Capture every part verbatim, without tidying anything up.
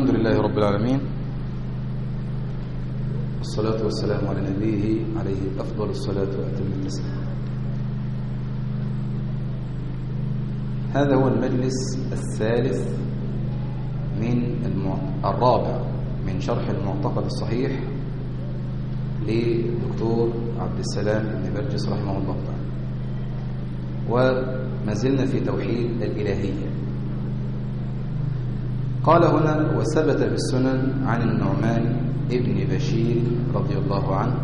الحمد لله رب العالمين، والصلاة والسلام على نبيه عليه أفضل الصلاة وأتم التسليم. هذا هو المجلس الثالث من الرابع من شرح المعتقد الصحيح للدكتور عبد السلام بن برجس رحمه الله تعالى، وما زلنا في توحيد الإلهية. قال هنا: وثبت في السنن عن النعمان ابن بشير رضي الله عنه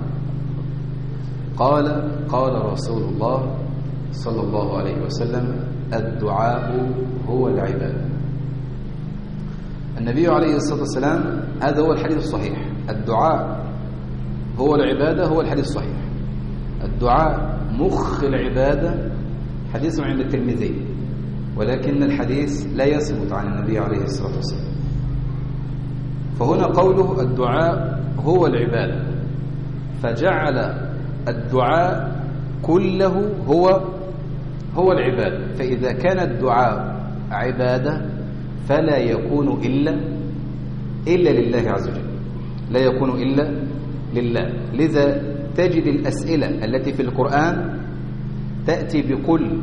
قال: قال رسول الله صلى الله عليه وسلم: الدعاء هو العبادة. النبي عليه الصلاة والسلام، هذا هو الحديث الصحيح، الدعاء هو العبادة، هو الحديث الصحيح. الدعاء مخ العبادة، حديث عند الترمذي، ولكن الحديث لا يثبت عن النبي عليه الصلاة والسلام. فهنا قوله الدعاء هو العبادة، فجعل الدعاء كله هو هو العبادة. فإذا كان الدعاء عبادة فلا يكون إلا إلا لله عز وجل، لا يكون إلا لله. لذا تجد الأسئلة التي في القرآن تأتي بكل،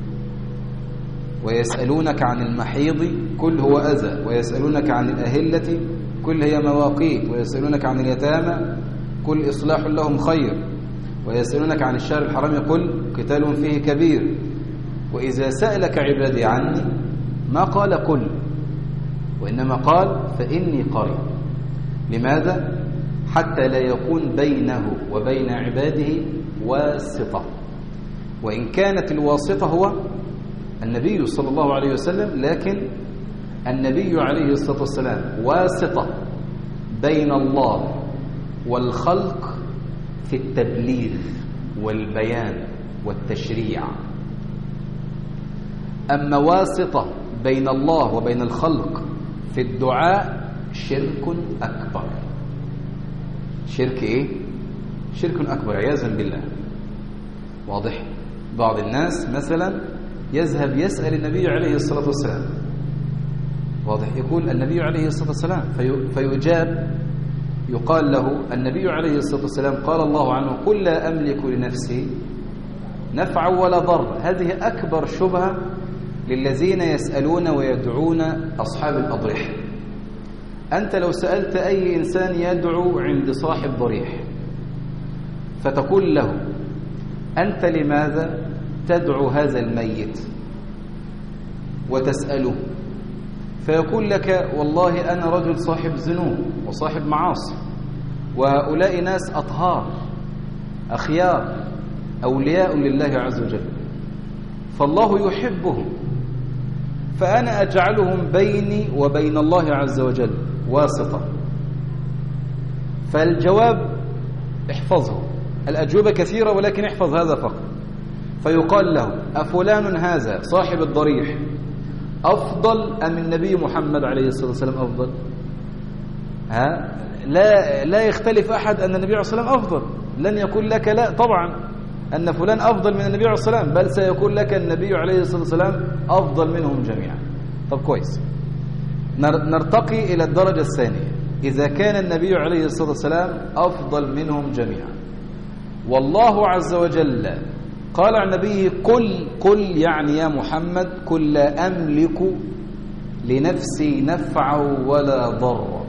ويسألونك عن المحيض قل هو أذى، ويسألونك عن الأهلة قل هي مواقيت، ويسألونك عن اليتامى قل إصلاح لهم خير، ويسألونك عن الشهر الحرام قل قتال فيه كبير. وإذا سألك عبادي عني ما قال قل، وإنما قال فإني قريب. لماذا؟ حتى لا يكون بينه وبين عباده واسطة، وإن كانت الواسطة هو النبي صلى الله عليه وسلم، لكن النبي عليه الصلاة والسلام واسطة بين الله والخلق في التبليغ والبيان والتشريع. أما واسطة بين الله وبين الخلق في الدعاء شرك أكبر. شرك إيه؟ شرك أكبر عياذا بالله. واضح؟ بعض الناس مثلا يذهب يسأل النبي عليه الصلاة والسلام، واضح، يقول النبي عليه الصلاة والسلام في فيجاب، يقال له النبي عليه الصلاة والسلام قال الله عنه: قل لا أملك لنفسي نفعا ولا ضر. هذه أكبر شبهة للذين يسألون ويدعون أصحاب الأضرحة. أنت لو سألت أي إنسان يدعو عند صاحب ضريح فتقول له: أنت لماذا تدعو هذا الميت وتسأله؟ فيقول لك: والله أنا رجل صاحب ذنوب وصاحب معاصي، وهؤلاء ناس أطهار أخيار أولياء لله عز وجل، فالله يحبهم، فأنا أجعلهم بيني وبين الله عز وجل واسطة. فالجواب احفظه، الأجوبة كثيرة ولكن احفظ هذا فقط. فيقال له: أفلان هذا صاحب الضريح أفضل أم النبي محمد عليه الصلاة والسلام أفضل؟ ها؟ لا لا يختلف أحد أن النبي عليه الصلاة والسلام أفضل. لن يقول لك لا طبعا أن فلان أفضل من النبي عليه الصلاة والسلام، بل سيقول لك النبي عليه الصلاة والسلام أفضل منهم جميعا. طب كويس، نرتقي إلى الدرجة الثانية. إذا كان النبي عليه الصلاة والسلام أفضل منهم جميعا، والله عز وجل قال عن نبيه: قل قل يعني يا محمد قل لا أملك لنفسي نفعا ولا ضرا.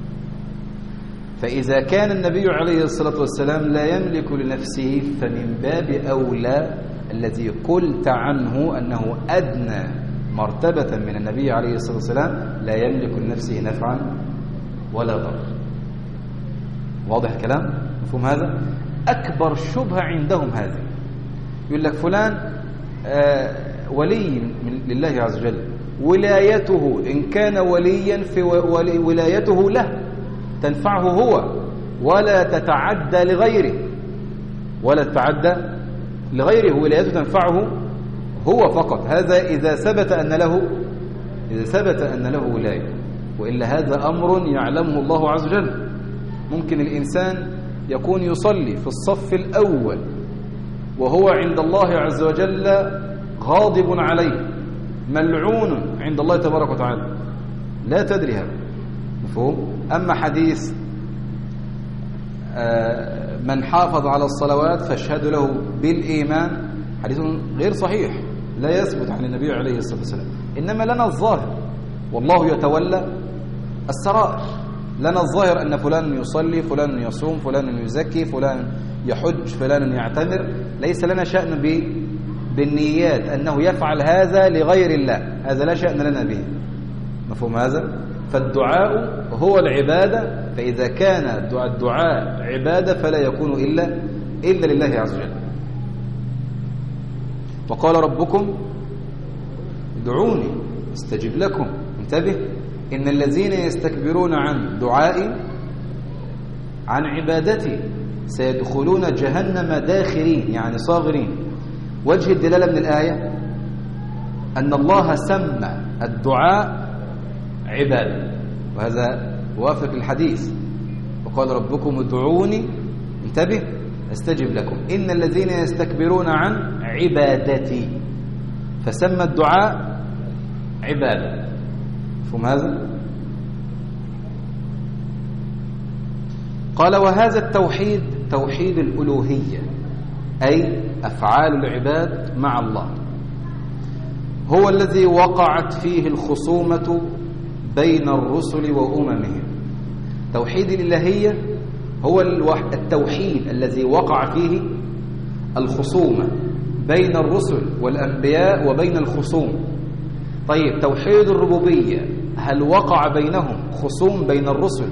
فإذا كان النبي عليه الصلاة والسلام لا يملك لنفسه، فمن باب أولى الذي قلت عنه أنه أدنى مرتبة من النبي عليه الصلاة والسلام لا يملك لنفسه نفعا ولا ضرا. واضح الكلام؟ مفهوم هذا؟ أكبر شبهة عندهم هذه. يقول لك فلان آه ولي لله عز وجل، ولايته إن كان وليا في ولايته له تنفعه هو ولا تتعدى لغيره، ولا تتعدى لغيره، ولايته تنفعه هو فقط. هذا إذا ثبت أن له إذا ثبت أن له ولاية، وإلا هذا أمر يعلمه الله عز وجل. ممكن الإنسان يكون يصلي في الصف الأول وهو عند الله عز وجل غاضب عليه ملعون عند الله تبارك وتعالى، لا تدري هذا. مفهوم؟ أما حديث من حافظ على الصلوات فاشهد له بالإيمان حديث غير صحيح لا يثبت عن النبي عليه الصلاة والسلام، إنما لنا الظاهر والله يتولى السرائر. لنا الظاهر أن فلان يصلي، فلان يصوم، فلان يزكي، فلان يحج، فلان يعتمر، ليس لنا شأن بالنيات أنه يفعل هذا لغير الله، هذا لا شأن لنا به. مفهوم هذا؟ فالدعاء هو العبادة، فإذا كان الدعاء عبادة فلا يكون إلا إلا لله عز وجل. وقال ربكم ادعوني استجب لكم. انتبه، إن الذين يستكبرون عن دعائي عن عبادتي سيدخلون جهنم داخرين، يعني صاغرين. وجه الدلالة من الآية أن الله سمى الدعاء عبادة، وهذا وافق الحديث. وقال ربكم ادعوني انتبه استجب لكم إن الذين يستكبرون عن عبادتي، فسمى الدعاء عبادة. مفهوم هذا؟ قال وهذا التوحيد توحيد الألوهية، أي أفعال العباد مع الله، هو الذي وقعت فيه الخصومة بين الرسل وأممهم. توحيد الإلهية هو التوحيد الذي وقع فيه الخصومة بين الرسل والأنبياء وبين الخصوم. طيب توحيد الربوبية هل وقع بينهم خصوم بين الرسل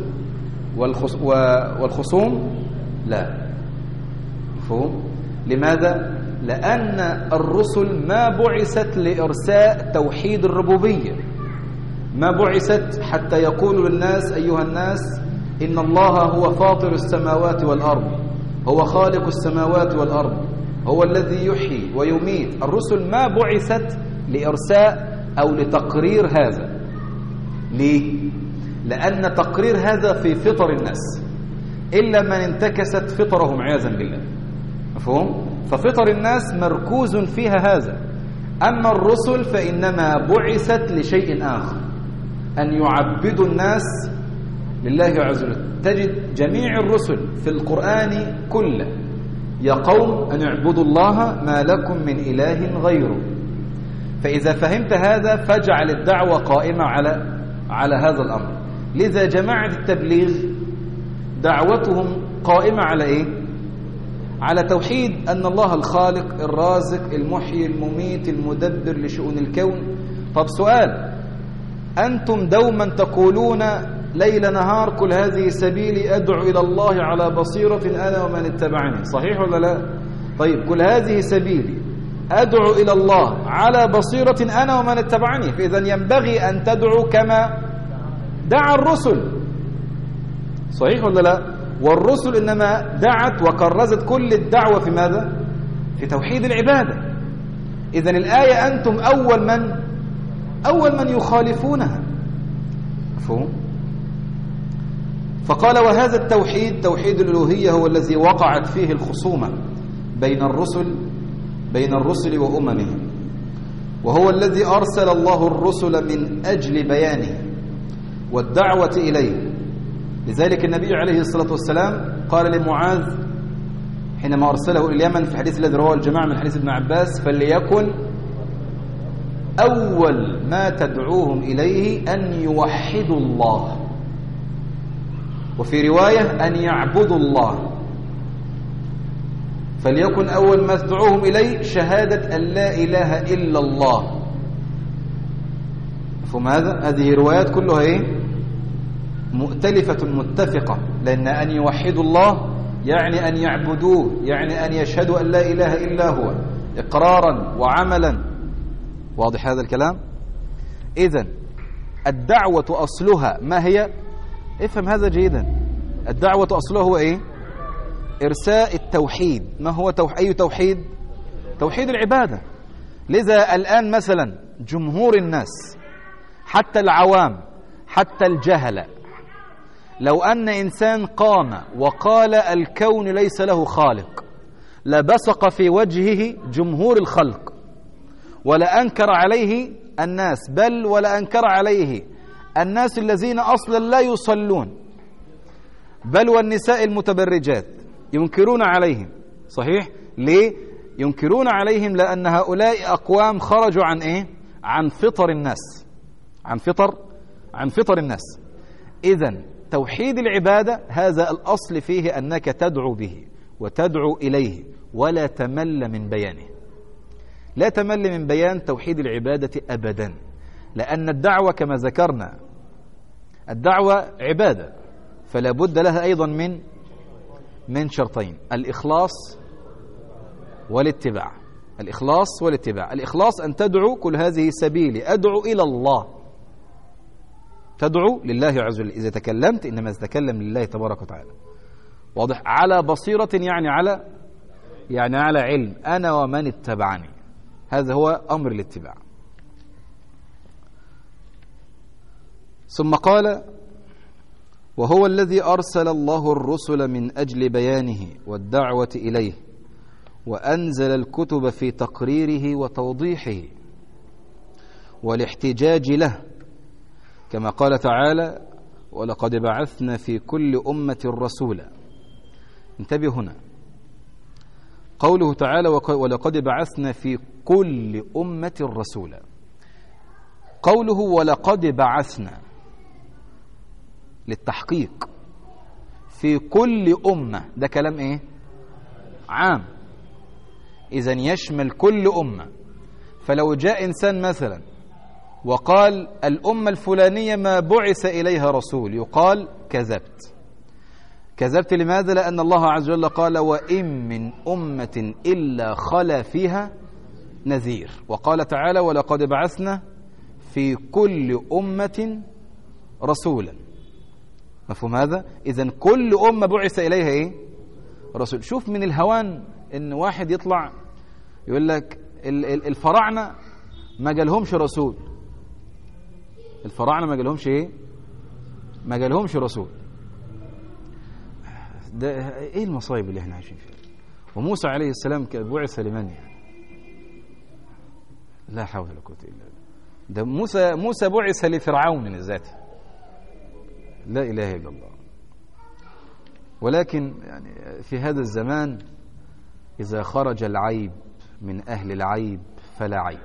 والخصوم؟ لا. مفهوم؟ لماذا؟ لأن الرسل ما بعثت لإرساء توحيد الربوبية، ما بعثت حتى يقول للناس أيها الناس إن الله هو فاطر السماوات والأرض، هو خالق السماوات والأرض، هو الذي يحيي ويميت. الرسل ما بعثت لإرساء أو لتقرير هذا. ليه؟ لأن تقرير هذا في فطر الناس، إلا من انتكست فطرهم عياذا بالله. مفهوم؟ ففطر الناس مركوز فيها هذا. أما الرسل فإنما بعثت لشيء آخر، أن يعبدوا الناس لله عز وجل. تجد جميع الرسل في القرآن كله يا قوم أن اعبدوا الله ما لكم من إله غيره. فإذا فهمت هذا فاجعل الدعوة قائمة على على هذا الأمر. لذا جماعة التبليغ دعوتهم قائمة على إيه؟ على توحيد أن الله الخالق الرازق المحيي المميت المدبر لشؤون الكون. طب سؤال، أنتم دوما تقولون ليل نهار كل هذه سبيلي أدعو إلى الله على بصيرة أنا ومن اتبعني، صحيح ولا لا؟ طيب كل هذه سبيلي أدعو إلى الله على بصيرة أنا ومن اتبعني، فإذا ينبغي أن تدعو كما دعا الرسل، صحيح ولا لا؟ والرسل إنما دعت وكرزت كل الدعوة في ماذا؟ في توحيد العبادة. إذن الآية أنتم أول من أول من يخالفونها. مفهوم؟ فقال وهذا التوحيد توحيد الألوهية هو الذي وقعت فيه الخصومة بين الرسل بين الرسل وأممهم، وهو الذي أرسل الله الرسل من أجل بيانه والدعوة إليه. لذلك النبي عليه الصلاة والسلام قال لمعاذ حينما أرسله إلى اليمن في الحديث الذي رواه الجماعة من حديث ابن عباس: فليكن أول ما تدعوهم إليه أن يوحدوا الله، وفي رواية أن يعبدوا الله. فليكن أول ما تدعوهم إليه شهادة أن لا إله إلا الله. مفهوم هذا؟ هذه روايات كلها إيه؟ مؤتلفة متفقة، لأن أن يوحدوا الله يعني أن يعبدوه، يعني أن يشهدوا أن لا إله إلا هو إقرارا وعملا. واضح هذا الكلام؟ إذن الدعوة أصلها ما هي؟ افهم هذا جيدا. الدعوة أصلها هو إيه؟ إرساء التوحيد. ما هو توح... أي توحيد؟ توحيد العبادة. لذا الآن مثلا جمهور الناس حتى العوام حتى الجهلة، لو أن إنسان قام وقال الكون ليس له خالق لبصق في وجهه جمهور الخلق، ولا أنكر عليه الناس، بل ولا أنكر عليه الناس الذين أصلا لا يصلون، بل والنساء المتبرجات ينكرون عليهم. صحيح؟ ليه؟ ينكرون عليهم لأن هؤلاء أقوام خرجوا عن إيه؟ عن فطر الناس، عن فطر عن فطر الناس. إذن توحيد العبادة هذا الأصل فيه أنك تدعو به وتدعو إليه ولا تمل من بيانه. لا تمل من بيان توحيد العبادة أبدا، لأن الدعوة كما ذكرنا الدعوة عبادة، فلا بد لها أيضا من من شرطين: الإخلاص والاتباع. الإخلاص والاتباع. الإخلاص أن تدعو كل هذه سبيلي أدعو إلى الله، تدعو لله عز وجل. إذا تكلمت إنما تتكلم لله تبارك وتعالى. واضح؟ على بصيرة، يعني على يعني على علم، أنا ومن اتبعني. هذا هو أمر الاتباع. ثم قال: وهو الذي أرسل الله الرسل من أجل بيانه والدعوة إليه، وأنزل الكتب في تقريره وتوضيحه والاحتجاج له، كما قال تعالى: ولقد بعثنا في كل أمة رسولا. انتبه هنا، قوله تعالى: ولقد بعثنا في كل أمة رسولا. قوله ولقد بعثنا للتحقيق في كل أمة، ده كلام إيه؟ عام، إذن يشمل كل أمة. فلو جاء إنسان مثلا وقال الأمة الفلانية ما بعث إليها رسول، يقال كذبت. كذبت لماذا؟ لأن الله عز وجل قال: وإن من أمة إلا خلا فيها نذير. وقال تعالى: ولقد بعثنا في كل أمة رسولا. مفهوم هذا؟ إذن كل أمة بعث إليها إيه؟ رسول. شوف من الهوان إن واحد يطلع يقول لك الفراعنة ما جالهمش رسول. الفراعنة ما جالهمش إيه؟ ما جالهمش رسول. ده إيه المصايب اللي إحنا عايشين فيها؟ وموسى عليه السلام بعث لمن يعني؟ لا حول ولا قوة إلا بالله. ده موسى موسى بعث لفرعون ذاته. لا إله إلا الله. ولكن يعني في هذا الزمان إذا خرج العيب من أهل العيب فلا عيب.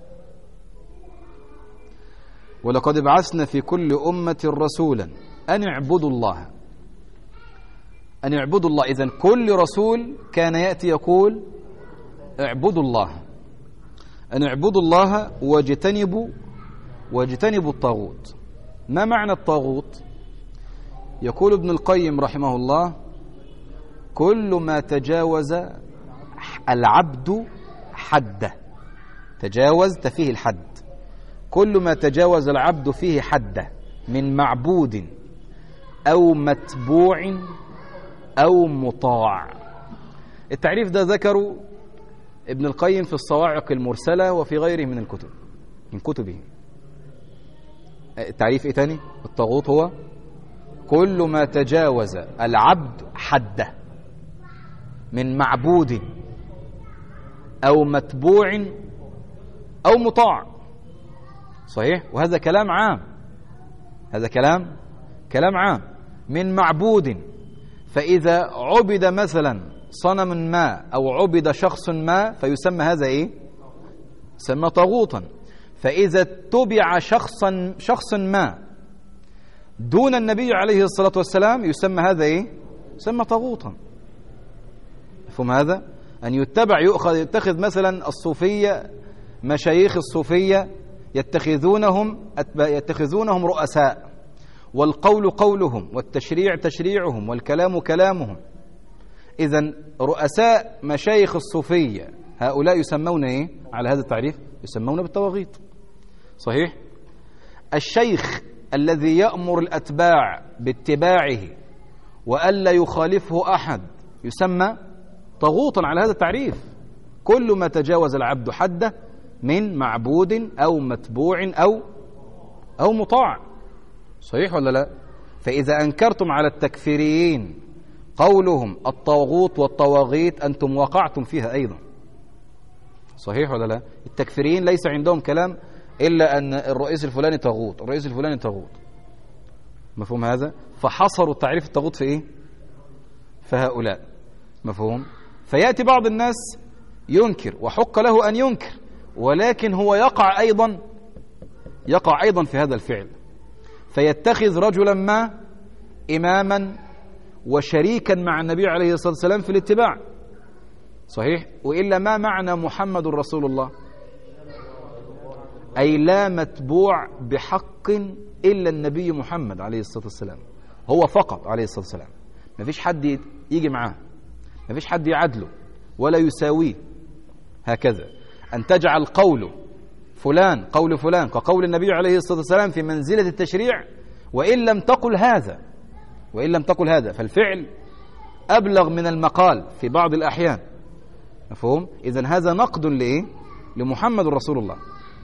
ولقد بعثنا في كل أمة رسولا أن اعبدوا الله، أن اعبدوا الله. إذن كل رسول كان يأتي يقول اعبدوا الله، أن اعبدوا الله واجتنبوا واجتنبوا الطاغوت. ما معنى الطاغوت؟ يقول ابن القيم رحمه الله: كل ما تجاوز العبد حده، تجاوزت فيه الحد، كل ما تجاوز العبد فيه حده من معبود أو متبوع أو مطاع. التعريف ده ذكره ابن القيم في الصواعق المرسلة وفي غيره من الكتب من كتبه. التعريف ايه تاني؟ الطاغوت هو كل ما تجاوز العبد حده من معبود أو متبوع أو مطاع. صحيح؟ وهذا كلام عام، هذا كلام كلام عام. من معبود، فإذا عبد مثلا صنم ما أو عبد شخص ما فيسمى هذا إيه؟ يسمى طاغوتا. فإذا اتبع شخصا شخص ما دون النبي عليه الصلاة والسلام يسمى هذا إيه؟ يسمى طاغوتا. مفهوم هذا؟ أن يتبع يؤخذ يتخذ مثلا الصوفية، مشايخ الصوفية يتخذونهم يتخذونهم رؤساء، والقول قولهم، والتشريع تشريعهم، والكلام كلامهم. إذن رؤساء مشايخ الصوفية هؤلاء يسمون إيه؟ على هذا التعريف يسمون بالطواغيت. صحيح؟ الشيخ الذي يأمر الأتباع باتباعه وألا يخالفه أحد يسمى طاغوتا على هذا التعريف. كل ما تجاوز العبد حده من معبود أو متبوع أو أو مطاع. صحيح ولا لا؟ فإذا أنكرتم على التكفيريين قولهم الطاغوت والطواغيت أنتم وقعتم فيها أيضا. صحيح ولا لا؟ التكفيريين ليس عندهم كلام إلا أن الرئيس الفلاني طاغوت، الرئيس الفلاني طاغوت. مفهوم هذا؟ فحصروا تعريف الطاغوت في إيه؟ فهؤلاء. مفهوم؟ فيأتي بعض الناس ينكر وحق له أن ينكر، ولكن هو يقع أيضا يقع أيضا في هذا الفعل، فيتخذ رجلا ما إماما وشريكا مع النبي عليه الصلاة والسلام في الاتباع. صحيح؟ وإلا ما معنى محمد رسول الله؟ أي لا متبوع بحق إلا النبي محمد عليه الصلاة والسلام، هو فقط عليه الصلاة والسلام، ما فيش حد يجي معاه، ما فيش حد يعدله ولا يساويه. هكذا أن تجعل قول فلان قول فلان كقول النبي عليه الصلاة والسلام في منزلة التشريع، وإن لم تقل هذا وإن لم تقل هذا فالفعل أبلغ من المقال في بعض الأحيان. مفهوم؟ إذن هذا نقد لإيه؟ لمحمد رسول الله.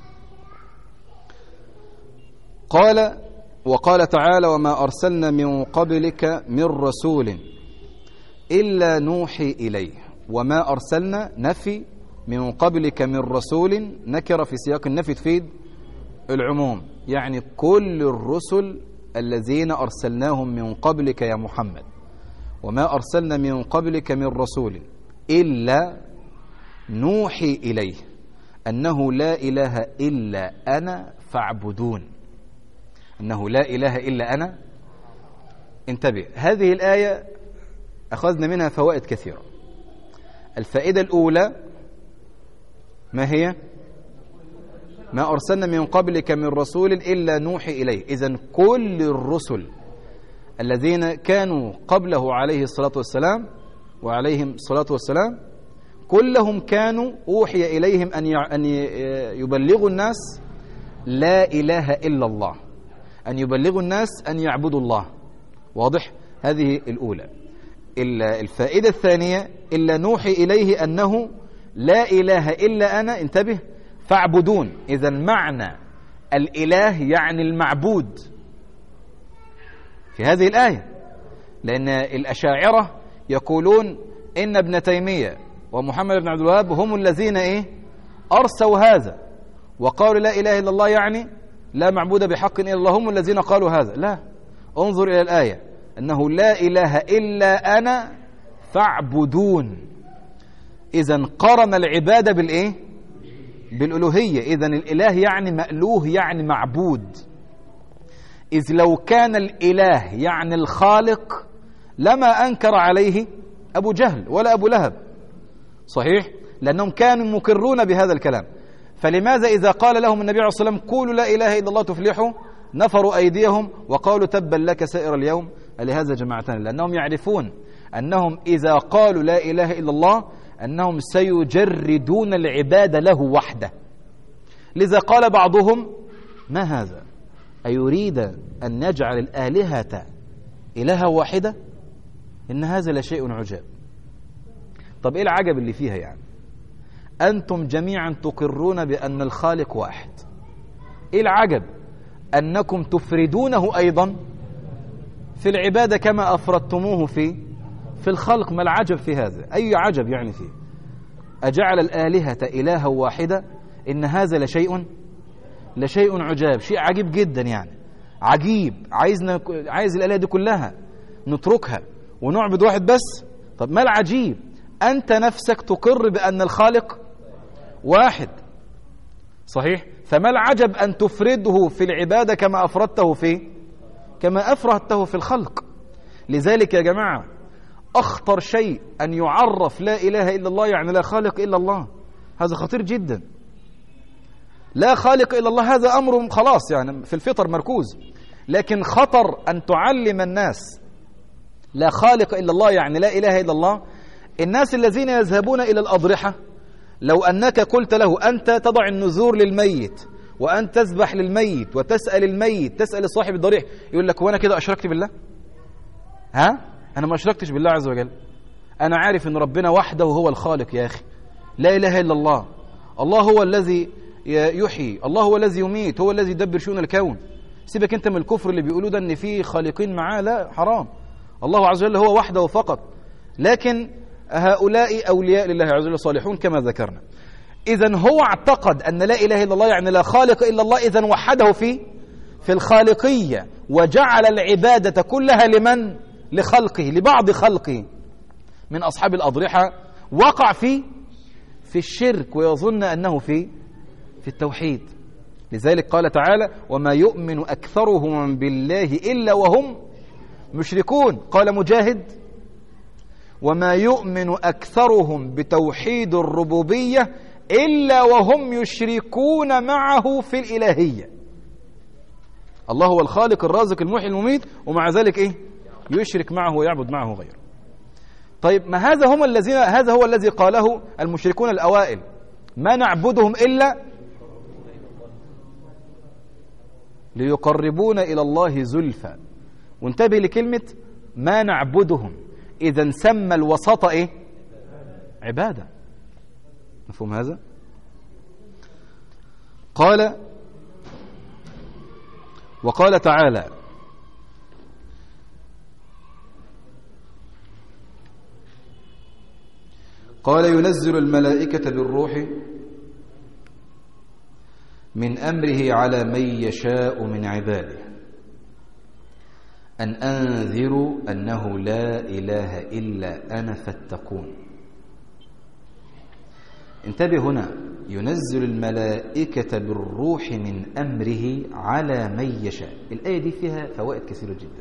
قال وقال تعالى: وما أرسلنا من قبلك من رسول إلا نوحي إليه. وما أرسلنا نفي، من قبلك من رسول نكر في سياق النفي تفيد العموم، يعني كل الرسل الذين أرسلناهم من قبلك يا محمد. وما أرسلنا من قبلك من رسول إلا نوحي إليه أنه لا إله إلا أنا فاعبدون. أنه لا إله إلا أنا. انتبه، هذه الآية أخذنا منها فوائد كثيرة. الفائدة الأولى ما هي؟ ما أرسلنا من قبلك من رسول إلا نوحي إليه. إذن كل الرسل الذين كانوا قبله عليه الصلاة والسلام وعليهم الصلاة والسلام كلهم كانوا أوحي إليهم أن يبلغوا الناس لا إله إلا الله، أن يبلغوا الناس أن يعبدوا الله. واضح؟ هذه الأولى. الفائدة الثانية: إلا نوحي إليه أنه لا إله إلا أنا، انتبه، فاعبدون. إذن معنى الإله يعني المعبود في هذه الآية، لأن الأشاعرة يقولون إن ابن تيمية ومحمد بن عبد الوهاب هم الذين إيه أرسوا هذا وقالوا لا إله إلا الله يعني لا معبود بحق إلا الله، هم الذين قالوا هذا. لا، انظر إلى الآية: أنه لا إله إلا أنا فاعبدون. إذن قرن العبادة بالإيه؟ بالألوهية. إذن الإله يعني مألوه، يعني معبود. إذ لو كان الإله يعني الخالق لما أنكر عليه أبو جهل ولا أبو لهب. صحيح؟ لأنهم كانوا مقرون بهذا الكلام. فلماذا إذا قال لهم النبي عليه الصلاة والسلام قولوا لا إله إلا الله تفلحوا نفروا أيديهم وقالوا تبا لك سائر اليوم لهذا جماعتنا؟ لأنهم يعرفون أنهم إذا قالوا لا إله إلا الله أنهم سيجردون العبادة له وحده. لذا قال بعضهم: ما هذا؟ أيريد أن نجعل الآلهة إلها واحدة؟ إن هذا لشيء عجاب. طب إيه العجب اللي فيها يعني؟ أنتم جميعا تقرون بأن الخالق واحد، إيه العجب أنكم تفردونه أيضا في العبادة كما أفردتموه في في الخلق؟ ما العجب في هذا؟ أي عجب يعني فيه؟ أجعل الآلهة إلها واحدة؟ إن هذا لشيء لشيء عجاب، شيء عجيب جدا يعني، عجيب. عايزنا عايز الآلهة دي كلها نتركها ونعبد واحد بس؟ طب ما العجيب؟ أنت نفسك تقر بأن الخالق واحد. صحيح؟ فما العجب أن تفرده في العبادة كما أفردته في كما أفردته في الخلق؟ لذلك يا جماعة أخطر شيء أن يعرف لا إله إلا الله يعني لا خالق إلا الله. هذا خطير جدا. لا خالق إلا الله هذا أمر خلاص يعني في الفطر مركوز، لكن خطر أن تعلم الناس لا خالق إلا الله يعني لا إله إلا الله. الناس الذين يذهبون إلى الأضرحة لو أنك قلت له أنت تضع النذور للميت وأن تذبح للميت وتسأل الميت تسأل صاحب الضريح، يقول لك وأنا كده أشركت بالله؟ ها؟ أنا ما أشركتش بالله عز وجل، أنا عارف أن ربنا وحده هو الخالق يا أخي. لا إله إلا الله، الله هو الذي يحيي، الله هو الذي يميت، هو الذي يدبر شؤون الكون. سيبك أنت من الكفر اللي بيقولوا ده أن في خالقين معاه، لا حرام، الله عز وجل هو وحده فقط. لكن هؤلاء أولياء لله عز وجل صالحون كما ذكرنا. إذن هو اعتقد أن لا إله إلا الله يعني لا خالق إلا الله، إذن وحده في في الخالقية وجعل العبادة كلها لمن؟ لخلقه، لبعض خلقه من أصحاب الأضرحة، وقع في في الشرك ويظن أنه في في التوحيد. لذلك قال تعالى: وما يؤمن أكثرهم بالله إلا وهم مشركون. قال مجاهد: وما يؤمن أكثرهم بتوحيد الربوبية إلا وهم يشركون معه في الإلهية. الله هو الخالق الرازق المحيي المميت، ومع ذلك إيه؟ يشرك معه ويعبد معه غيره. طيب، ما هذا هم الذين هذا هو الذي قاله المشركون الأوائل: ما نعبدهم إلا ليقربون إلى الله زلفى. وانتبه لكلمة ما نعبدهم، إذا سمى الوسط إيه؟ عبادة. مفهوم هذا؟ قال وقال تعالى: قال ينزل الملائكة بالروح من أمره على من يشاء من عباده أن أنذروا أنه لا إله إلا أنا فاتقون. انتبه هنا: ينزل الملائكة بالروح من أمره على من يشاء. الآية دي فيها فوائد كثيرة جدا.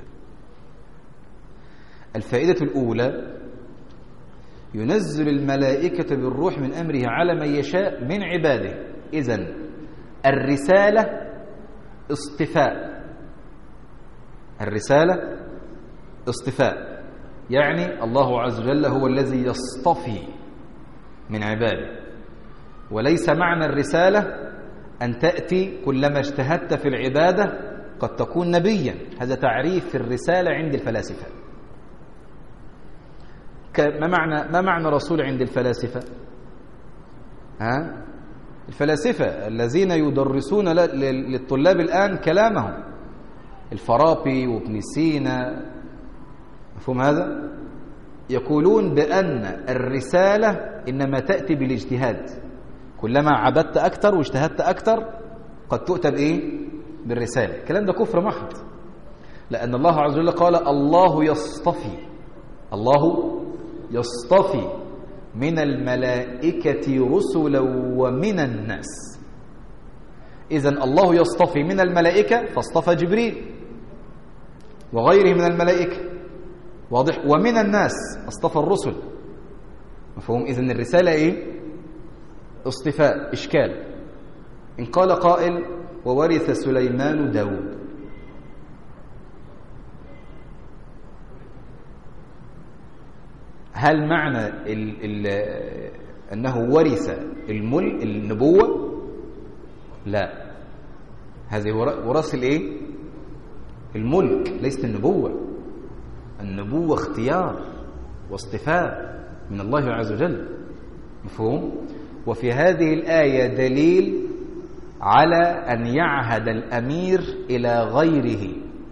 الفائدة الأولى: ينزل الملائكة بالروح من أمره على من يشاء من عباده. إذن الرسالة اصطفاء، الرسالة اصطفاء، يعني الله عز وجل هو الذي يصطفي من عباده. وليس معنى الرسالة أن تأتي كلما اجتهدت في العبادة قد تكون نبيا. هذا تعريف الرسالة عند الفلاسفة. ما معنى ما معنى رسول عند الفلاسفة؟ ها؟ الفلاسفة الذين يدرسون للطلاب الآن كلامهم، الفارابي وابن سينا، مفهوم هذا؟ يقولون بأن الرسالة إنما تأتي بالاجتهاد. كلما عبدت أكثر واجتهدت أكثر قد تؤتى بإيه؟ بالرسالة. الكلام ده كفر محض، لأن الله عز وجل قال: الله يصطفي، الله يصطفي من الملائكة رسلا ومن الناس. إذن الله يصطفي من الملائكة فاصطفى جبريل وغيره من الملائكة، واضح؟ ومن الناس اصطفى الرسل، مفهوم؟ إذن الرسالة إيه؟ اصطفاء. إشكال: إن قال قائل: وورث سليمان داود، هل معنى ال ال أنه ورث الملك النبوة؟ لا، هذه وراث الإيه؟ الملك، ليست النبوة. النبوة اختيار واصطفاء من الله عز وجل، مفهوم؟ وفي هذه الآية دليل على أن يعهد الأمير إلى غيره،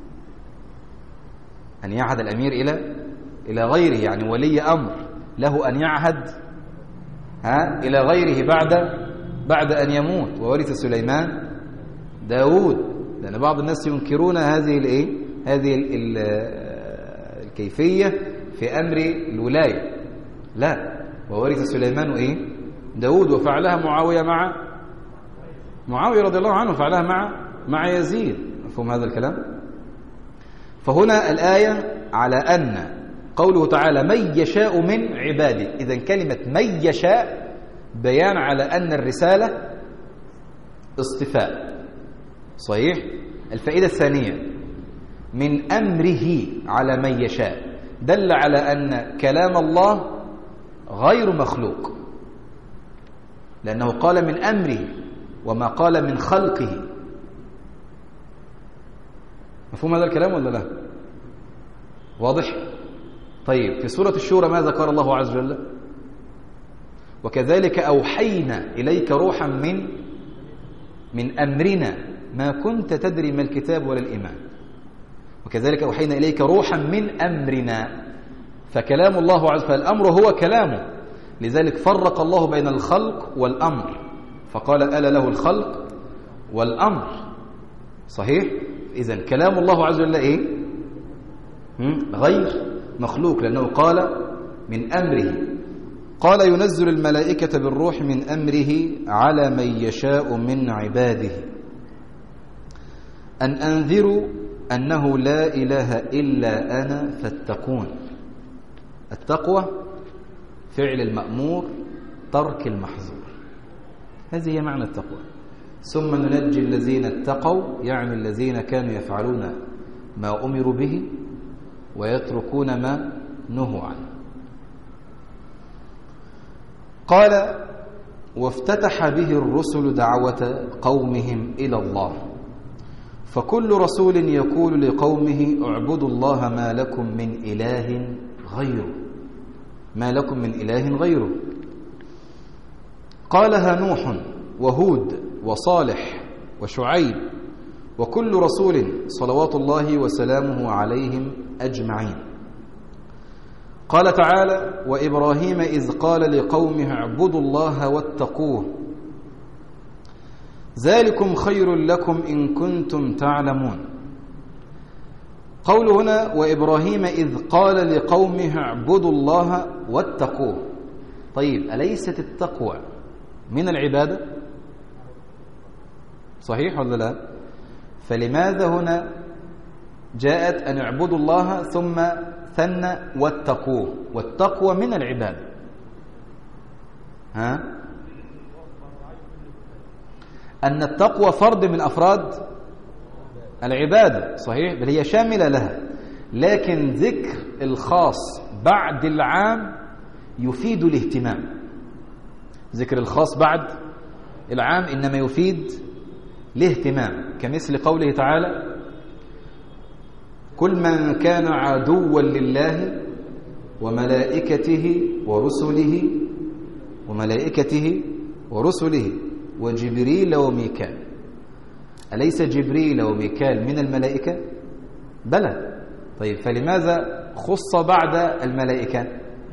أن يعهد الأمير إلى إلى غيره، يعني ولي أمر له أن يعهد ها إلى غيره بعد بعد أن يموت. وورث سليمان داود، لأن بعض الناس ينكرون هذه الإيه؟ هذه الكيفية في أمر الولاية. لا، وورث سليمان إيه؟ داود، وفعلها معاوية مع معاوية رضي الله عنه، فعلها مع مع يزيد. مفهوم هذا الكلام؟ فهنا الآية على أن قوله تعالى من يشاء من عباده، إذن كلمة من يشاء بيان على أن الرسالة اصطفاء. صحيح؟ الفائدة الثانية: من أمره على من يشاء، دل على أن كلام الله غير مخلوق، لأنه قال من أمره وما قال من خلقه. مفهوم هذا الكلام ولا لا؟ واضح؟ طيب، في سورة الشورى ماذا قال الله عز وجل؟ وكذلك أوحينا إليك روحا من من أمرنا ما كنت تدري ما الكتاب ولا الإيمان. وكذلك أوحينا إليك روحا من أمرنا، فكلام الله عز وجل، فالأمر هو كلامه، لذلك فرق الله بين الخلق والأمر، فقال ألا له الخلق والأمر. صحيح؟ إذن كلام الله عز وجل إيه؟ غير مخلوق، لأنه قال من أمره، قال ينزل الملائكة بالروح من أمره على من يشاء من عباده أن أنذروا أنه لا إله إلا أنا فاتقون. التقوى فعل المأمور ترك المحظور، هذه هي معنى التقوى. ثم ننجي الذين اتقوا، يعني الذين كانوا يفعلون ما أمروا به ويتركون ما نهوا عنه. قال وافتتح به الرسل دعوة قومهم إلى الله، فكل رسول يقول لقومه اعبدوا الله ما لكم من إله غيره، ما لكم من إله غيره. قالها نوح وهود وصالح وشعيب وكل رسول صلوات الله وسلامه عليهم أجمعين. قال تعالى وإبراهيم إذ قال لقومه اعبدوا الله واتقوه ذلكم خير لكم إن كنتم تعلمون. قول هنا وإبراهيم إذ قال لقومه اعبدوا الله واتقوه، طيب أليست التقوى من العبادة؟ صحيح ولا لا؟ فلماذا هنا جاءت أن اعبدوا الله ثم ثنى واتقوه؟ والتقوى من العبادة. ها؟ أن التقوى فرد من أفراد العبادة، صحيح، بل هي شاملة لها، لكن ذكر الخاص بعد العام يفيد الاهتمام. ذكر الخاص بعد العام إنما يفيد الاهتمام، كمثل قوله تعالى كل من كان عدوا لله وملائكته ورسله وملائكته ورسله وجبريل وميكال. أليس جبريل وميكال من الملائكة؟ بلى. طيب فلماذا خص بعد الملائكة؟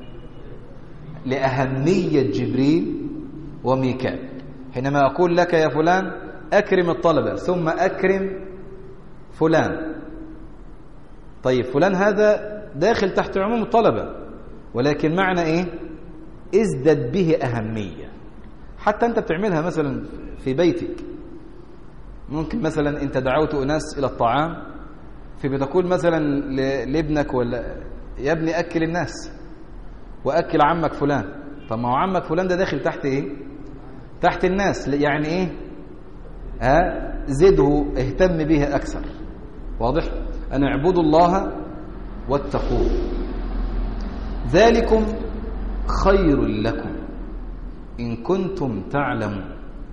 لأهمية جبريل وميكال. حينما أقول لك يا فلان أكرم الطلبة ثم أكرم فلان، طيب فلان هذا داخل تحت عموم الطلبة، ولكن معنى إيه؟ ازدد به أهمية. حتى أنت بتعملها مثلا في بيتك، ممكن مثلا أنت دعوت أناس إلى الطعام، فبتقول مثلا لابنك ولا يا ابني أكل الناس وأكل عمك فلان. طب ما هو عمك فلان ده داخل تحت إيه؟ تحت الناس، يعني إيه؟ ها زده اهتم به أكثر. واضح؟ أن اعبدوا الله واتقوه ذلكم خير لكم إن كنتم تعلمون.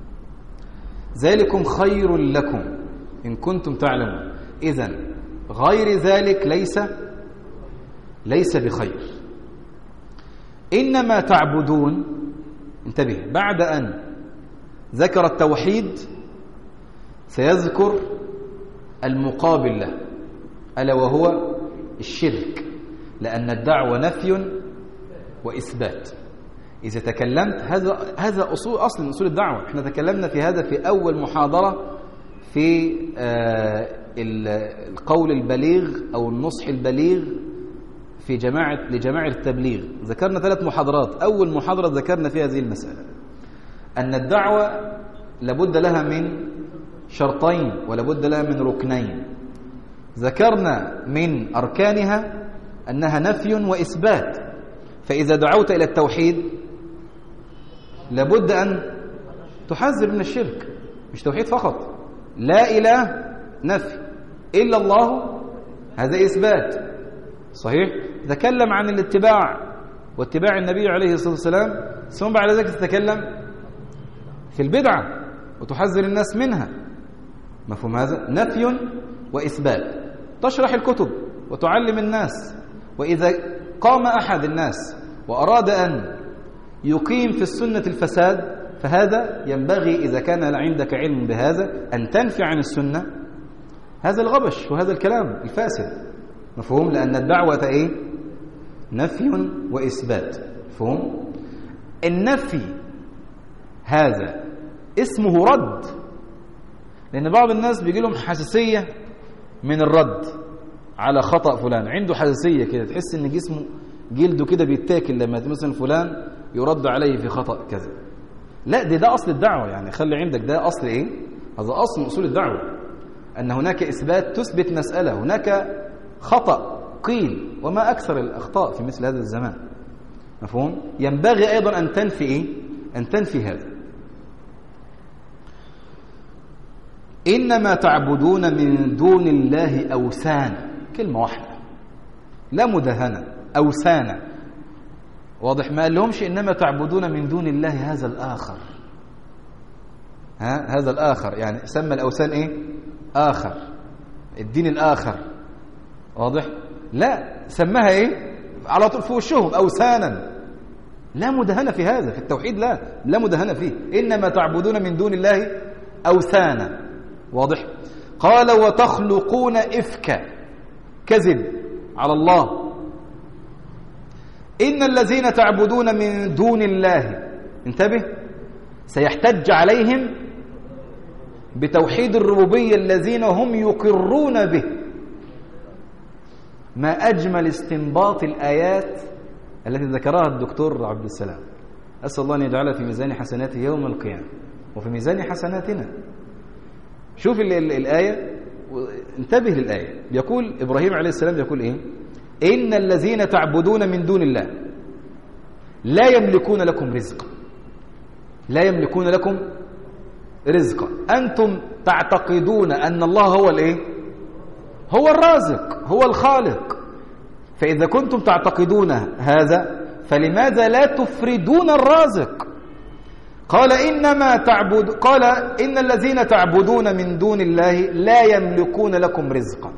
ذلكم خير لكم إن كنتم تعلمون. إذن غير ذلك ليس ليس بخير. إنما تعبدون، انتبه، بعد أن ذكر التوحيد سيذكر المقابل له ألا وهو الشرك، لأن الدعوة نفي وإثبات. إذا تكلمت هذا هذا أصول أصل من أصول الدعوة. احنا تكلمنا في هذا في أول محاضرة في القول البليغ أو النصح البليغ في جماعة لجماعة التبليغ. ذكرنا ثلاث محاضرات. أول محاضرة ذكرنا في هذه المسألة أن الدعوة لابد لها من شرطين ولابد لها من ركنين. ذكرنا من أركانها أنها نفي وإثبات. فإذا دعوت إلى التوحيد لابد أن تحذر من الشرك، مش توحيد فقط. لا إله نفي، إلا الله هذا إثبات، صحيح. تتكلم عن الاتباع واتباع النبي عليه الصلاة والسلام، ثم بعد ذلك تتكلم في البدعة وتحذر الناس منها. مفهوم هذا؟ نفي وإثبات. تشرح الكتب وتعلم الناس، وإذا قام أحد الناس وأراد أن يقيم في السنة الفساد فهذا ينبغي إذا كان عندك علم بهذا أن تنفي عن السنة هذا الغبش وهذا الكلام الفاسد. مفهوم؟ لأن الدعوة إيه؟ نفي وإثبات. مفهوم؟ النفي هذا اسمه رد، لأن بعض الناس بيجي لهم حساسية من الرد على خطأ فلان، عنده حساسية كده، تحس ان جسمه جلده كده بيتاكل لما مثلا فلان يرد عليه في خطأ كذا. لا، ده ده أصل الدعوة، يعني خلي عندك ده أصل إيه؟ هذا أصل من أصول الدعوة، أن هناك إثبات تثبت مسألة، هناك خطأ قيل، وما أكثر الأخطاء في مثل هذا الزمان. مفهوم؟ ينبغي أيضا أن تنفي إيه؟ أن تنفي هذا. إنما تعبدون من دون الله أوثان، كلمة واحدة لا مدهنة، أوثانا. واضح؟ ما قال لهمش إنما تعبدون من دون الله هذا الآخر، ها هذا الآخر، يعني سمى الأوثان إيه؟ آخر، الدين الآخر. واضح؟ لا، سماها إيه؟ على طول في وشهم أوثانا، لا مدهنة في هذا، في التوحيد لا لا مدهنة فيه. إنما تعبدون من دون الله أوثانا. واضح؟ قال وتخلقون إفكا، كذب على الله. إن الذين تعبدون من دون الله، انتبه، سيحتج عليهم بتوحيد الربوبية الذين هم يقرون به. ما أجمل استنباط الآيات التي ذكرها الدكتور عبد السلام، أسأل الله أن يجعلها في ميزان حسناته يوم القيامة وفي ميزان حسناتنا. شوف ال ال الآية، انتبه للآية. يقول إبراهيم عليه السلام، يقول إيه؟ إن الذين تعبدون من دون الله لا يملكون لكم رزقا، لا يملكون لكم رزقا. أنتم تعتقدون أن الله هو الإيه؟ هو الرازق، هو الخالق. فإذا كنتم تعتقدون هذا فلماذا لا تفردون الرازق؟ قال إنما تعبد قال إن الذين تعبدون من دون الله لا يملكون لكم رزقا.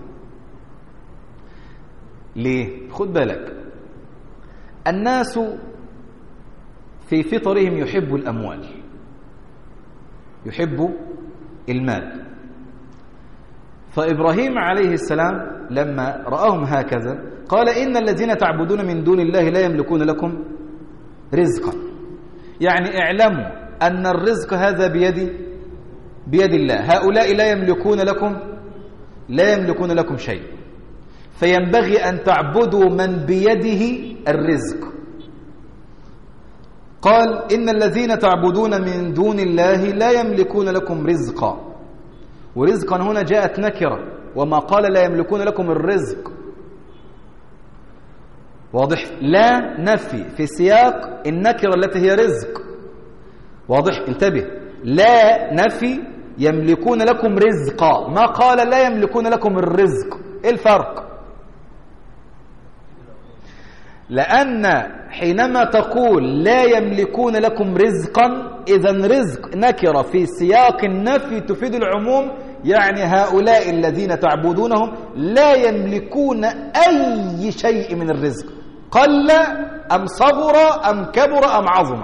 ليه؟ خد بالك، الناس في فطرهم يحب الأموال، يحب المال. فإبراهيم عليه السلام لما رآهم هكذا قال إن الذين تعبدون من دون الله لا يملكون لكم رزقا، يعني اعلموا أن الرزق هذا بيد بيد الله. هؤلاء لا يملكون لكم لا يملكون لكم شيء، فينبغي أن تعبدوا من بيده الرزق. قال إن الذين تعبدون من دون الله لا يملكون لكم رزقا، ورزقا هنا جاءت نكرة، وما قال لا يملكون لكم الرزق. واضح؟ لا نفي في سياق النكرة التي هي رزق. واضح؟ انتبه، لا نفي يملكون لكم رزقا، ما قال لا يملكون لكم الرزق. ايه الفرق؟ لأن حينما تقول لا يملكون لكم رزقا، إذن رزق نكرة في سياق النفي تفيد العموم، يعني هؤلاء الذين تعبدونهم لا يملكون أي شيء من الرزق، قل أم صغر أم كبر أم عظم.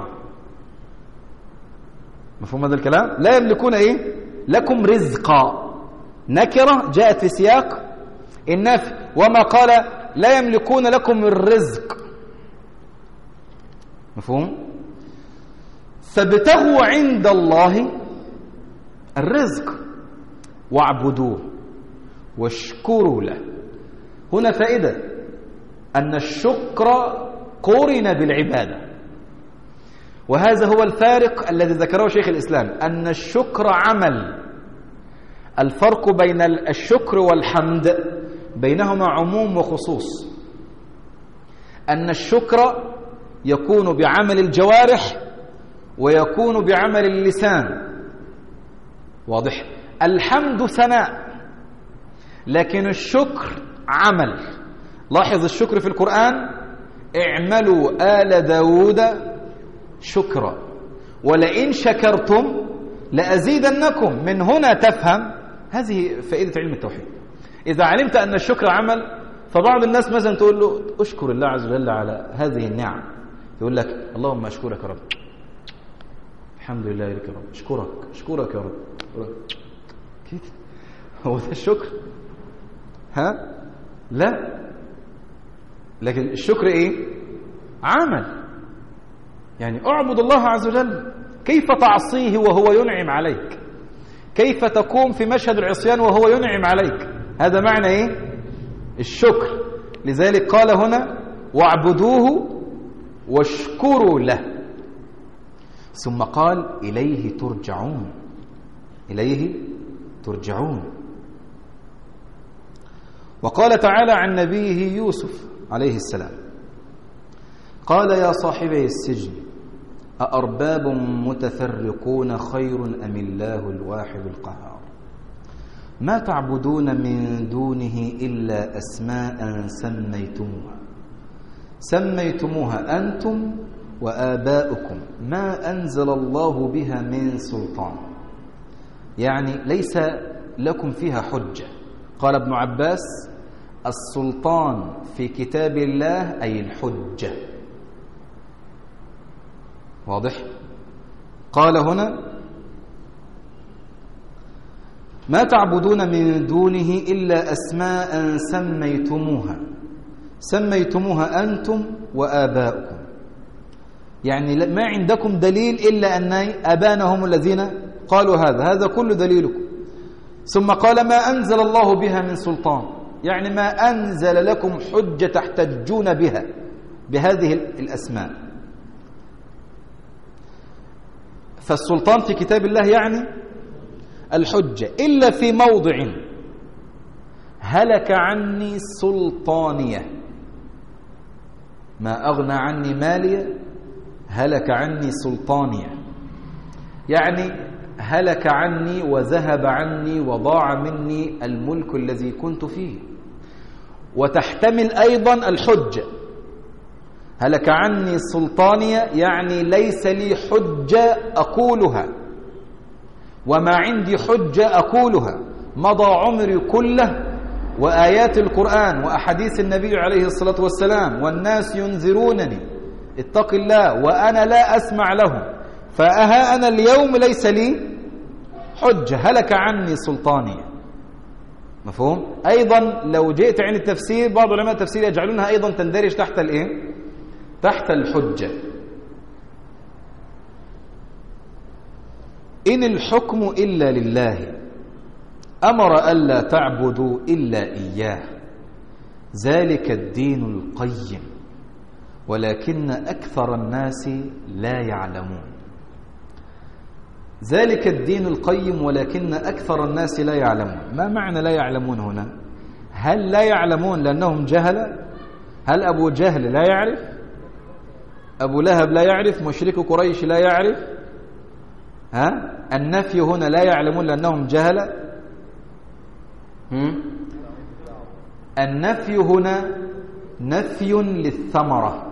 مفهوم هذا الكلام؟ لا يملكون إيه؟ لكم رزقا، نكرة جاءت في سياق النفي، وما قال لا يملكون لكم الرزق. مفهوم؟ فابتغوا عند الله الرزق واعبدوه واشكروا له. هنا فائدة، أن الشكر قرن بالعبادة، وهذا هو الفارق الذي ذكره شيخ الإسلام، أن الشكر عمل. الفرق بين الشكر والحمد بينهما عموم وخصوص. أن الشكر يكون بعمل الجوارح ويكون بعمل اللسان. واضح؟ الحمد ثناء، لكن الشكر عمل. لاحظ الشكر في القرآن، اعملوا آل داود شكرا ولئن شكرتم لأزيدنكم. من هنا تفهم هذه فائدة علم التوحيد. إذا علمت أن الشكر عمل، فبعض الناس مثلا تقول له أشكر الله عز وجل على هذه النعم، يقول لك اللهم أشكرك يا رب، الحمد لله لك يا رب، أشكرك أشكرك يا رب كده. هو ده الشكر؟ ها؟ لا، لكن الشكر إيه؟ عمل. يعني أعبد الله عز وجل. كيف تعصيه وهو ينعم عليك؟ كيف تقوم في مشهد العصيان وهو ينعم عليك؟ هذا معنى إيه؟ الشكر. لذلك قال هنا واعبدوه واشكروا له، ثم قال إليه ترجعون، إليه ترجعون. وقال تعالى عن نبيه يوسف عليه السلام قال يا صاحبي السجن أأرباب متفرقون خير أم الله الواحد القهار ما تعبدون من دونه إلا أسماء سميتموها سميتموها أنتم وآباؤكم ما أنزل الله بها من سلطان، يعني ليس لكم فيها حجة. قال ابن عباس السلطان في كتاب الله أي الحجة. واضح؟ قال هنا ما تعبدون من دونه إلا أسماء سميتموها سميتموها أنتم وآباؤكم، يعني ما عندكم دليل إلا أن أبانا هم الذين قالوا هذا، هذا كل دليلكم. ثم قال ما أنزل الله بها من سلطان، يعني ما أنزل لكم حجة تحتجون بها بهذه الأسماء. فالسلطان في كتاب الله يعني الحجة، إلا في موضع هلك عني سلطانية، ما أغنى عني مالية هلك عني سلطانية، يعني هلك عني وذهب عني وضاع مني الملك الذي كنت فيه. وتحتمل أيضا الحجة، هلك عني سلطانية يعني ليس لي حجة أقولها، وما عندي حجة أقولها، مضى عمري كله وآيات القرآن وأحاديث النبي عليه الصلاة والسلام والناس ينذرونني اتق الله وأنا لا أسمع لهم، فأها أنا اليوم ليس لي حجة، هلك عني سلطاني. مفهوم؟ أيضا لو جئت عن التفسير، بعض علماء التفسير يجعلونها أيضا تندرج تحت الإيه؟ تحت الحجة. إن الحكم إلا لله أمر ألا تعبدوا إلا إياه ذلك الدين القيم ولكن أكثر الناس لا يعلمون. ذلك الدين القيم ولكن أكثر الناس لا يعلمون. ما معنى لا يعلمون هنا؟ هل لا يعلمون لأنهم جهلة؟ هل أبو جهل لا يعرف؟ أبو لهب لا يعرف؟ مشرك قريش لا يعرف؟ ها؟ النفي هنا لا يعلمون لأنهم جهلة؟ هم؟ النفي هنا نفي للثمرة.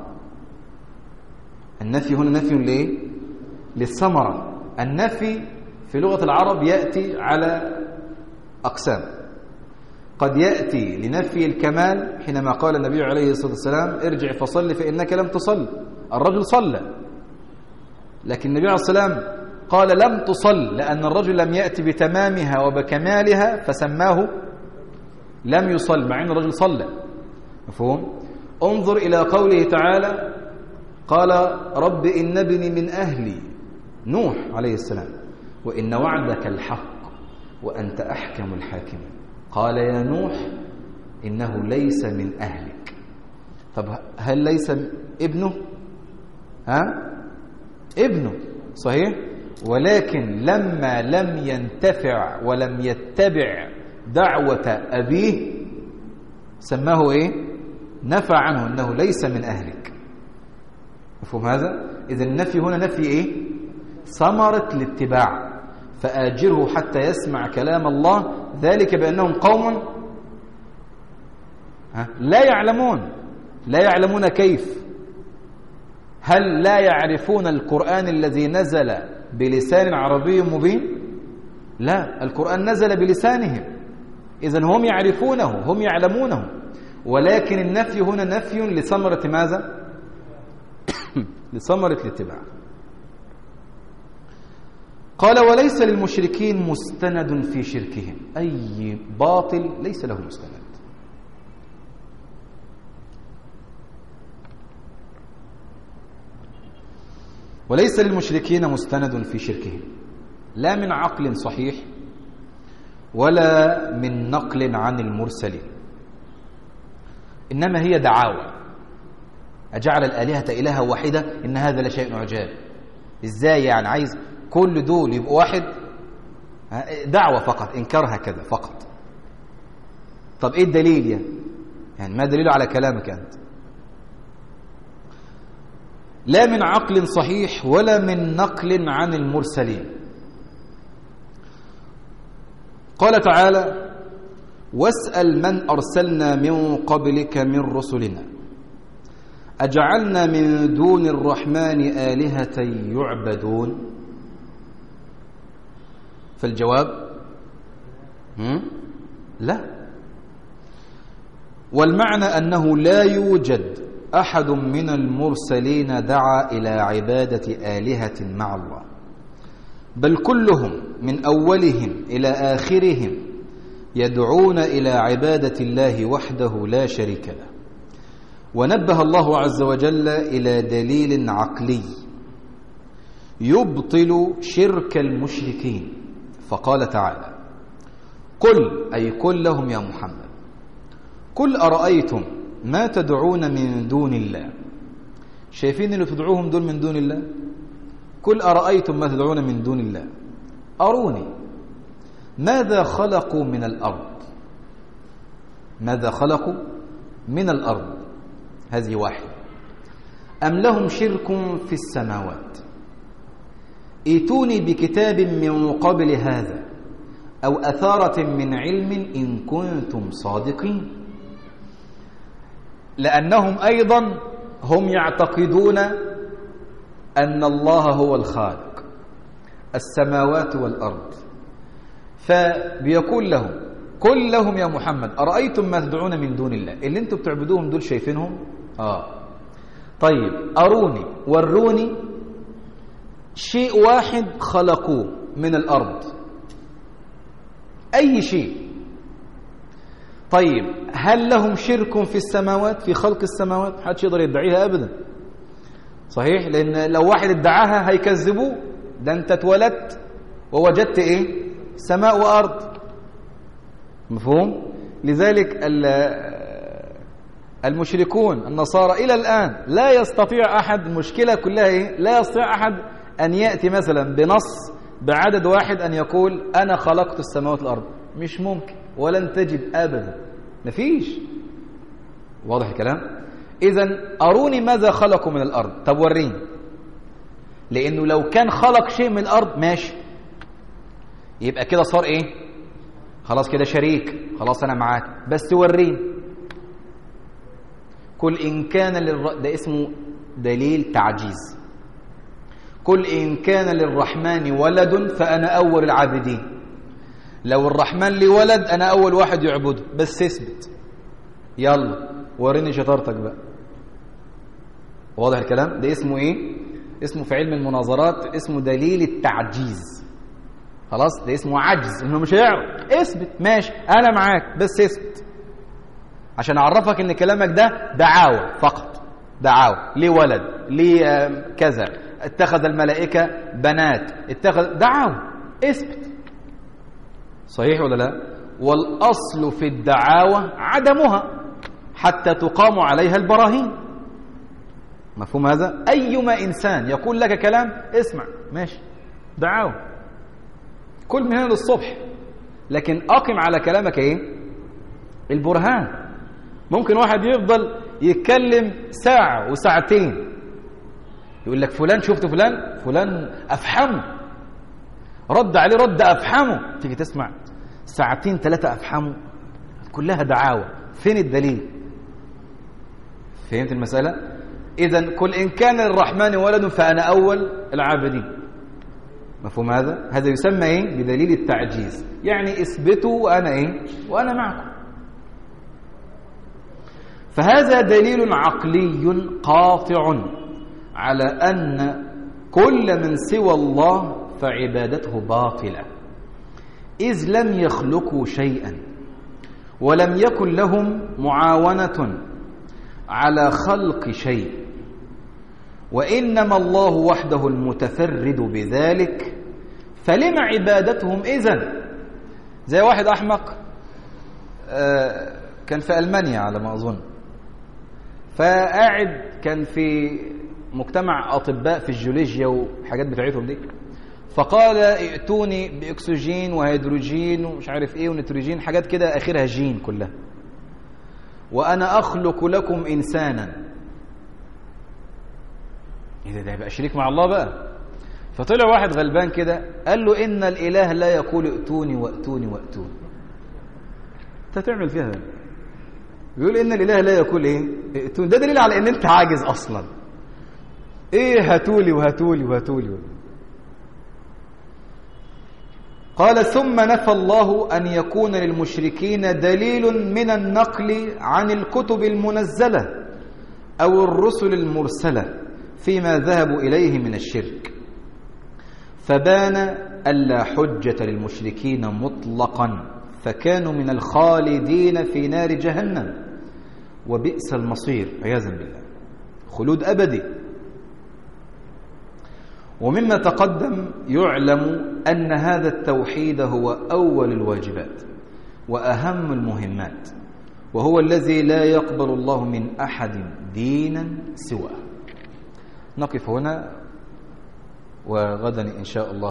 النفي هنا نفي ليه؟ للثمرة. النفي في لغة العرب يأتي على أقسام. قد يأتي لنفي الكمال حينما قال النبي عليه الصلاة والسلام ارجع فصل فإنك لم تصل. الرجل صلى، لكن النبي عليه الصلاة والسلام قال لم تصل لأن الرجل لم يأتي بتمامها وبكمالها فسماه لم يصل، مع أن الرجل صلى. مفهوم؟ انظر إلى قوله تعالى قال رب إن ابني من أهلي، نوح عليه السلام، وإن وعدك الحق وأنت أحكم الحاكمين. قال يا نوح إنه ليس من أهلك. طب هل ليس ابنه؟ ها؟ ابنه صحيح، ولكن لما لم ينتفع ولم يتبع دعوة أبيه سماه إيه؟ نفى عنه أنه ليس من أهلك. مفهوم هذا؟ إذا النفي هنا نفي إيه؟ ثمرة الاتباع. فآجره حتى يسمع كلام الله، ذلك بأنهم قوم لا يعلمون. لا يعلمون كيف؟ هل لا يعرفون القرآن الذي نزل بلسان عربي مبين؟ لا، القرآن نزل بلسانهم، إذن هم يعرفونه، هم يعلمونه، ولكن النفي هنا نفي لثمرة ماذا؟ لثمرة الاتباع. قال وليس للمشركين مستند في شركهم، أي باطل ليس له مستند. وليس للمشركين مستند في شركهم، لا من عقل صحيح ولا من نقل عن المرسلين، إنما هي دعاوى. أجعل الآلهة إلها واحدة إن هذا لشيء عجاب. إزاي يعني عايز كل دول يبقوا واحد؟ دعوة فقط، إنكار هكذا فقط. طب إيه الدليل يعني؟ يعني ما دليله على كلامك أنت؟ لا من عقل صحيح ولا من نقل عن المرسلين. قال تعالى: واسأل من أرسلنا من قبلك من رسلنا أجعلنا من دون الرحمن آلهة يعبدون؟ فالجواب لا. والمعنى أنه لا يوجد أحد من المرسلين دعا إلى عبادة آلهة مع الله، بل كلهم من أولهم إلى آخرهم يدعون إلى عبادة الله وحده لا شريك له. ونبه الله عز وجل إلى دليل عقلي يبطل شرك المشركين، فقال تعالى: قل، أي قل لهم يا محمد، قل أرأيتم ما تدعون من دون الله. شايفين اللي تدعوهم دول من دون الله؟ قل أرأيتم ما تدعون من دون الله أروني ماذا خلقوا من الأرض. ماذا خلقوا من الأرض، هذه واحدة. أم لهم شرك في السماوات، ائتوني بكتاب من قبل هذا أو أثارة من علم إن كنتم صادقين. لأنهم أيضا هم يعتقدون أن الله هو الخالق السماوات والأرض، فبيقول لهم: قل لهم يا محمد أرأيتم ما تدعون من دون الله، اللي انتم بتعبدوهم دول شايفينهم؟ آه طيب أروني، وروني شيء واحد خلقوه من الأرض، أي شيء. طيب هل لهم شرك في السماوات، في خلق السماوات؟ محدش يقدر يدعيها أبدا، صحيح؟ لأن لو واحد ادعاها هيكذبوه. ده أنت اتولدت ووجدت إيه؟ سماء وأرض. مفهوم؟ لذلك المشركون النصارى إلى الآن لا يستطيع أحد، المشكلة كلها إيه؟ لا يستطيع أحد أن يأتي مثلا بنص بعدد واحد أن يقول أنا خلقت السماوات والأرض. مش ممكن، ولن تجد أبدا، مفيش. واضح الكلام؟ إذن أروني ماذا خلقوا من الأرض. طب وريني، لأنه لو كان خلق شيء من الأرض ماشي، يبقى كده صار إيه؟ خلاص كده شريك، خلاص أنا معاك، بس وريني. قل إن كان للر... ده اسمه دليل تعجيز. قل إن كان للرحمن ولد فأنا أول العابدين. لو الرحمن لي ولد أنا أول واحد يعبده، بس اثبت، يلا وريني شطارتك بقى. واضح الكلام؟ ده اسمه إيه؟ اسمه في علم المناظرات اسمه دليل التعجيز. خلاص، ده اسمه عجز، إنه مش هيعرف. اثبت، ماشي أنا معاك، بس اثبت عشان أعرفك إن كلامك ده دعاوى فقط، دعاوى. ليه ولد، ليه كذا، اتخذ الملائكة بنات، اتخذ، دعاوى. اثبت. صحيح ولا لا؟ والأصل في الدعاوى عدمها حتى تقام عليها البراهين. مفهوم هذا؟ أيما إنسان يقول لك كلام اسمع، ماشي، دعاوى، كل من هنا للصبح، لكن أقم على كلامك إيه؟ البرهان. ممكن واحد يفضل يتكلم ساعة وساعتين يقول لك فلان، شفت فلان فلان أفحمه، رد عليه رد أفحمه، تيجي تسمع ساعتين ثلاثة أفحمه، كلها دعاوى. فين الدليل؟ فهمت المسألة؟ إذن قل إن كان للرحمن ولد فأنا أول العابدين. مفهوم هذا؟ هذا يسمى إيه؟ بدليل التعجيز، يعني اثبتوا وأنا إيه؟ وأنا معكم. فهذا دليل عقلي قاطع على أن كل من سوى الله فعبادته باطلة، إذ لم يخلقوا شيئا ولم يكن لهم معاونة على خلق شيء، وإنما الله وحده المتفرد بذلك، فلما عبادتهم إذن؟ زي واحد أحمق كان في ألمانيا على ما أظن، فقاعد كان في مجتمع أطباء في الجيولوجيا وحاجات بتاعتهم دي، فقال ائتوني بأكسجين وهيدروجين ومش عارف ايه ونيتروجين، حاجات كده آخرها جين كلها، وأنا أخلق لكم إنسانا. إذا ده يبقى شريك مع الله بقى. فطلع واحد غلبان كده قال له إن الإله لا يقول ائتوني وائتوني وائتوني. أنت تعمل فيها ده؟ بيقول إن الإله لا يقول إيه؟ ائتوني. ده دليل على إن أنت عاجز أصلا. إيه هاتولي وهاتولي وهاتولي. قال ثم نفى الله أن يكون للمشركين دليل من النقل عن الكتب المنزلة أو الرسل المرسلة فيما ذهبوا إليه من الشرك، فبان ألا حجة للمشركين مطلقا، فكانوا من الخالدين في نار جهنم وبئس المصير عياذا بالله، خلود أبدي. ومما تقدم يعلم أن هذا التوحيد هو أول الواجبات وأهم المهمات، وهو الذي لا يقبل الله من أحد دينا سواه. نقف هنا، وغدا إن شاء الله